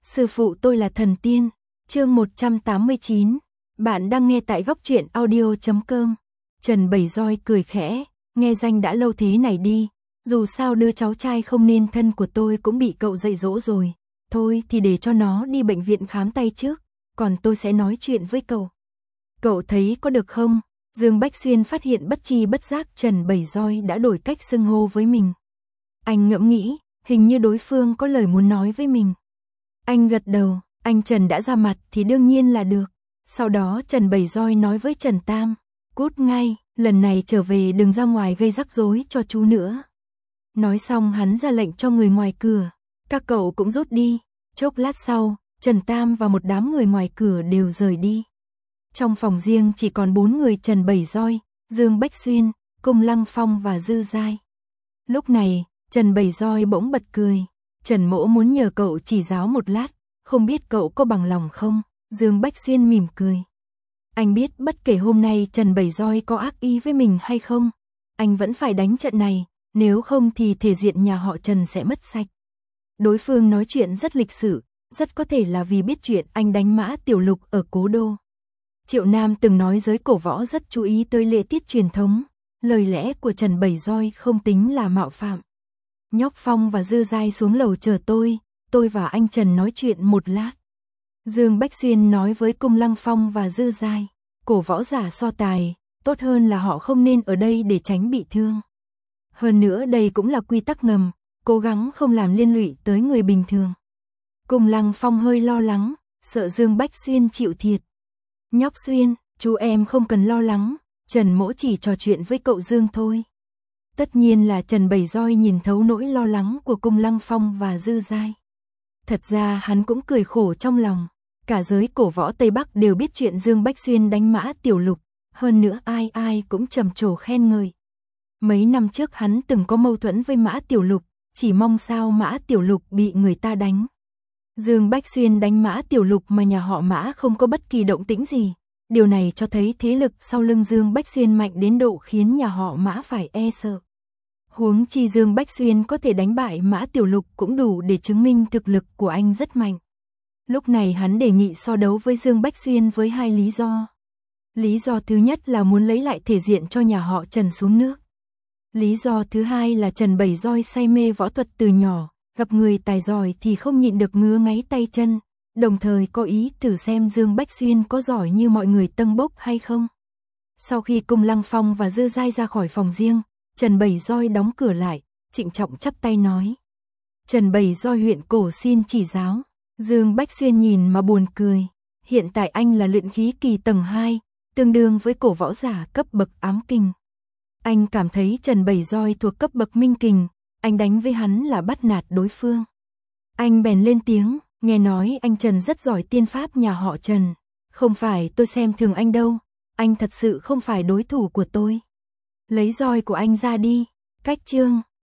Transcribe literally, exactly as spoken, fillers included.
Sư phụ tôi là thần tiên. Chương một trăm tám mươi chín. Bạn đang nghe tại góc truyện audio chấm com. Trần Bảy Roi cười khẽ, nghe danh đã lâu thế này đi, dù sao đứa cháu trai không nên thân của tôi cũng bị cậu dạy dỗ rồi, thôi thì để cho nó đi bệnh viện khám tay trước, còn tôi sẽ nói chuyện với cậu. Cậu thấy có được không? Dương Bách Xuyên phát hiện bất chi bất giác Trần Bảy Roi đã đổi cách xưng hô với mình. Anh ngẫm nghĩ, hình như đối phương có lời muốn nói với mình. Anh gật đầu, anh Trần đã ra mặt thì đương nhiên là được. Sau đó Trần Bảy Roi nói với Trần Tam, cút ngay, lần này trở về đừng ra ngoài gây rắc rối cho chú nữa. Nói xong hắn ra lệnh cho người ngoài cửa, các cậu cũng rút đi. Chốc lát sau, Trần Tam và một đám người ngoài cửa đều rời đi. Trong phòng riêng chỉ còn bốn người: Trần Bảy Roi, Dương Bách Xuyên, Cung Lăng Phong và Dư Giai. Lúc này, Trần Bảy Roi bỗng bật cười. Trần Mỗ muốn nhờ cậu chỉ giáo một lát, không biết cậu có bằng lòng không? Dương Bách Xuyên mỉm cười. Anh biết bất kể hôm nay Trần Bảy Roi có ác ý với mình hay không, anh vẫn phải đánh trận này, nếu không thì thể diện nhà họ Trần sẽ mất sạch. Đối phương nói chuyện rất lịch sự, rất có thể là vì biết chuyện anh đánh Mã Tiểu Lục ở Cố Đô. Triệu Nam từng nói giới cổ võ rất chú ý tới lễ tiết truyền thống, lời lẽ của Trần Bảy Roi không tính là mạo phạm. Nhóc Phong và Dư Giai xuống lầu chờ tôi, tôi và anh Trần nói chuyện một lát. Dương Bách Xuyên nói với Cung Lăng Phong và Dư Giai, cổ võ giả so tài, tốt hơn là họ không nên ở đây để tránh bị thương. Hơn nữa đây cũng là quy tắc ngầm, cố gắng không làm liên lụy tới người bình thường. Cung Lăng Phong hơi lo lắng, sợ Dương Bách Xuyên chịu thiệt. Nhóc Xuyên, chú em không cần lo lắng, Trần Mỗ chỉ trò chuyện với cậu Dương thôi. Tất nhiên là Trần Bảy Roi nhìn thấu nỗi lo lắng của Cung Lăng Phong và Dư Giai. Thật ra hắn cũng cười khổ trong lòng. Cả giới cổ võ Tây Bắc đều biết chuyện Dương Bách Xuyên đánh Mã Tiểu Lục, hơn nữa ai ai cũng trầm trồ khen ngợi. Mấy năm trước hắn từng có mâu thuẫn với Mã Tiểu Lục, chỉ mong sao Mã Tiểu Lục bị người ta đánh. Dương Bách Xuyên đánh Mã Tiểu Lục mà nhà họ Mã không có bất kỳ động tĩnh gì. Điều này cho thấy thế lực sau lưng Dương Bách Xuyên mạnh đến độ khiến nhà họ Mã phải e sợ. Huống chi Dương Bách Xuyên có thể đánh bại Mã Tiểu Lục cũng đủ để chứng minh thực lực của anh rất mạnh. Lúc này hắn đề nghị so đấu với Dương Bách Xuyên với hai lý do. Lý do thứ nhất là muốn lấy lại thể diện cho nhà họ Trần xuống nước. Lý do thứ hai là Trần Bảy Roi say mê võ thuật từ nhỏ, gặp người tài giỏi thì không nhịn được ngứa ngáy tay chân, đồng thời có ý thử xem Dương Bách Xuyên có giỏi như mọi người tâng bốc hay không. Sau khi Cung Lăng Phong và Dư Giai ra khỏi phòng riêng, Trần Bảy Roi đóng cửa lại, trịnh trọng chắp tay nói. Trần Bảy Roi huyện cổ xin chỉ giáo. Dương Bách Xuyên nhìn mà buồn cười. Hiện tại anh là luyện khí kỳ tầng hai, tương đương với cổ võ giả cấp bậc ám kình. Anh cảm thấy Trần Bảy Roi thuộc cấp bậc minh kình, anh đánh với hắn là bắt nạt đối phương. Anh bèn lên tiếng, nghe nói anh Trần rất giỏi tiên pháp nhà họ Trần. Không phải tôi xem thường anh đâu, anh thật sự không phải đối thủ của tôi. Lấy roi của anh ra đi. Cách chương